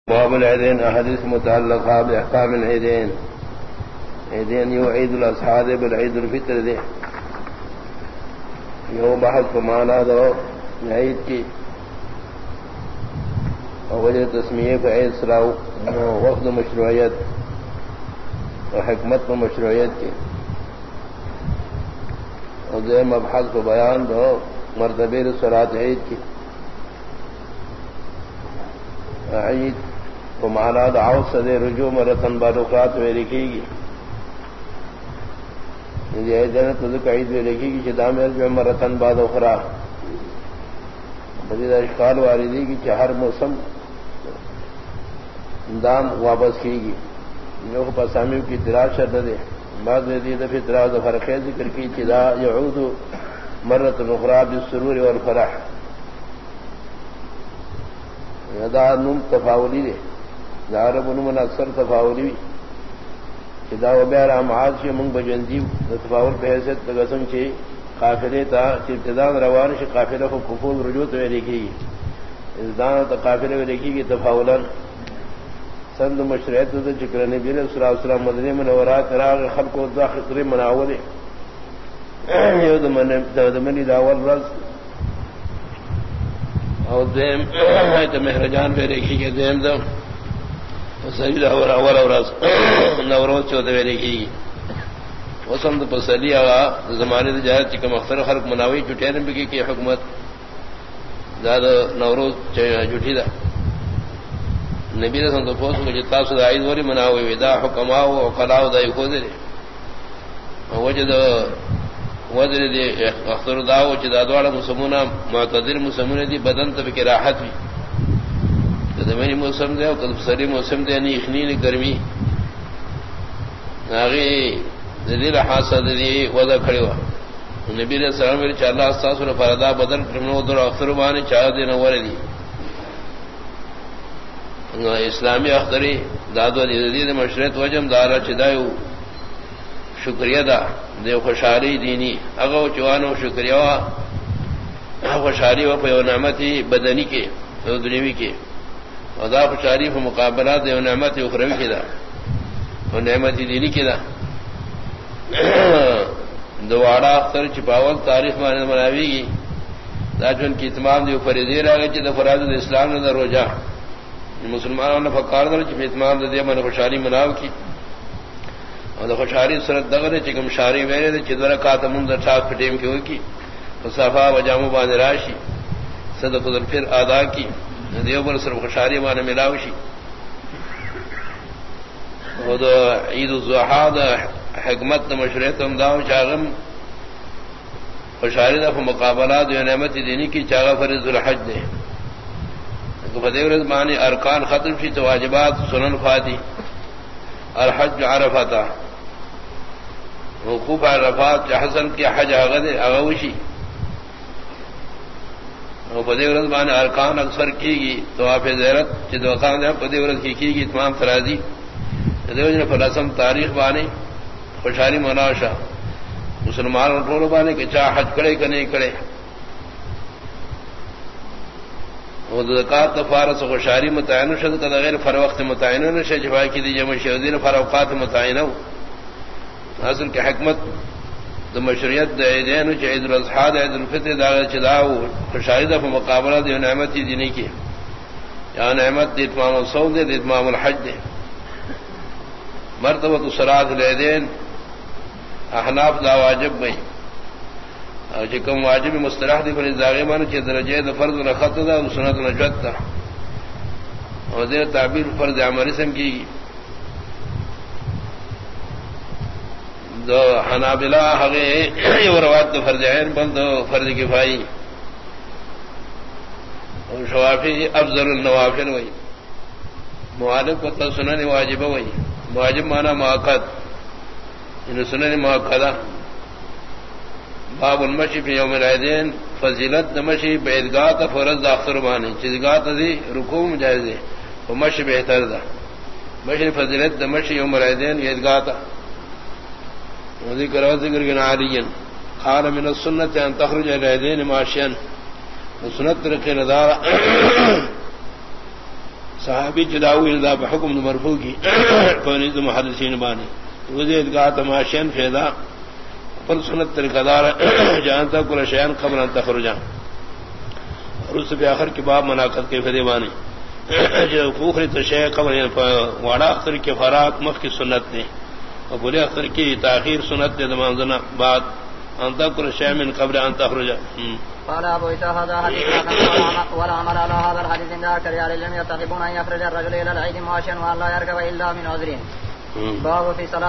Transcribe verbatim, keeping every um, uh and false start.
باب العيدين احاديث متعلقه باحكام العيدين. عيدين يو عيد الاضحى بالعيد الفطر دے یو بحث معنی دو عید کی وجہ تسمیہ کو عید سراو وقت مشروعیت اور حکمت و مشروعیت کی اور دے مبحث کو بیان دو مرتبہ صلاۃ عید کی عید کو مانا دعوت سے رجوع مرتن بالوقات میں لکھے گی عید عید میں لکھے گی چدام مرتن باد اخرا مزید اشکال واردی کی ہر موسم دام واپس کی گی جو پسامیوں کی تلاش نہ دے بعد میں دی دفعہ تلاش فرق ذکر کی چدا یعود مرت اخرا بالسرور والفرح دا نم تفاولی دے دارب نمن اکثر تفاولی چدا و بیر امعاد شی منگ بجنجیب تفاول پہ حیثیت قسم چی قافلے تا چی ابتدان روان شی قافلہ کو کفول رجوع تو لکھی گی ازدان تا قافلہ میں لکھی گی تفاولا سند مشرعیت تا چکر نبی صلی اللہ علیہ وسلم مدنی منورات راغ خلق و دا خطر مناولے یود منی داول رز اور دیم تو مہرجان پہ لکھی گی دیم دم سری اول اول اوراس نوروز چودہ لکھی گی وسند پسلی آگا زمانے سے جائے چکم اختر خلق مناوی جٹے نے بکی کی حکومت زیادہ نوروز جٹھی دا نبی رسم تو پوس کو جتا سو عید وری مناوی دا حکما و قلاو دا یکو دے وجد وزر دی اختر داو چدا دوڑا مسلمون معتدل مسلمون دی بدن تب کی راحت بھی دمنی موسم دے اور سری موسم دے نہیں اخنی نے گرمی آگے دلیل حاصل دی وضع کھڑی ہوا نبی علیہ السلام میرے چار اللہ استاس اور فردا بدن کرمنو در اختر بانے چار دن ور دی اسلامی اختری دادو دی مشرت وجم دارا چدایو شکریہ دا دے خوشحالی دینی اگو چوانو شکریہ خوشحالی و پیو نعمتی بدنی کے دنیوی کے ادا خوشحالی و مقابلات دے نعمت اخروی کی دا اور نعمت دینی کی دا دوارا اختر چپاول تاریخ مانے مناوی گی دا چون کی اتمام دے فریدی راگے چی دا فراد دا اسلام دا روجہ مسلمانوں نے فکار دا چی اتمام دے من خوشحالی مناو کی اور خوشحالی صورت دغنے چکم شاری میرے دے چدورا کاتمون در ٹھاک پھٹیم کی ہوئی کی صفا و جامو باندھ راشی صدق در پھر ادا کی دیو پر صرف خوشحالی باندھ ملاوشی اور عید الضحیٰ دا حکمت دا مشروعیت امداو چاغم خوشحالی دا مقابلات و نعمت دینی کی چاغا فرض الحج دے فتح رضمانی ارکان ختم شی تو واجبات سنن فاتی الحج عرفتا وقوف عرفات حسن کی حج آغد اغوشی اور پدے ورد بانے ارکان اکثر کی گی تو آپ زیرت چد وقان دے پدے ورد کی کی گی تمام فرازی دیوجن فلسم تاریخ بانے خوشحالی مناشا مسلمان رٹول بانے کہ چاہ حج کرے کہ نہیں کرے وہ زکات فارس خوشحالی متعین شد کا غیر فر وقت متعین نشے جفا کی دی جمع شہدین فر اوقات متعین ہو اصل کی حکمت دا مشروعیت دا عیدین چ عید الاضحیٰ دا عید الفطر دا چداو خوشحالی دا مقابلہ دی نعمت دینی کی یا نعمت دی اتمام الصوم دے دی اتمام الحج دے مرتبہ صلاۃ العیدین احناف دا واجب بھئی اور چکم واجب مسترح دی فرض داغے مانو چھ درجے دا فرض رخت دا اور سنت نجوت دا اور دیر تعبیر فرض عمل اسم کی دو حنابلہ حقے یہ روایت دو فرض عین بند فرض کفائی اور شوافی افضل النوافل وئی معالف کو تا سنن واجب وئی واجب مانا مؤکد ان سنن مؤکدہ باب المشی فی یوم العیدین فضیلت دمشی بعیدگاہ تا فرض دا اختر بانی چیزگاہ تا دی رکوع مجائز دے ومشی بہتر دا مشی فضیلت دمشی یوم العیدین عیدگاہ تا ذکر و ذکر گن عالین قال من السنت ان تخرج العیدین ماشین سنت رقی ندارا صحابی جداوی اذا بحکم مرفوع کی فنید محدثین بانی وزید کا تماشین فیدا پر سنت طریقہ دار جانتا کل شیان قبل ان تخرجا اور اس پہ آخر کے باب مناقض کے فدی بانی جو خوخری تشیع قبل واڑا اختر کے فراق مخ کی سنت نے اور بولے اختر کی تاخیر سنت نے دمانزنا بعد ان تکر شیء من قبل ان تخرج. قال ابو عيسى هذا حديث ولا عمل على هذا الحديث عند اكثر اهل العلم يتفقون ان يخرج الرجل الى العيد ماشيا وان لا يركب الا من عذر. باب في صلاة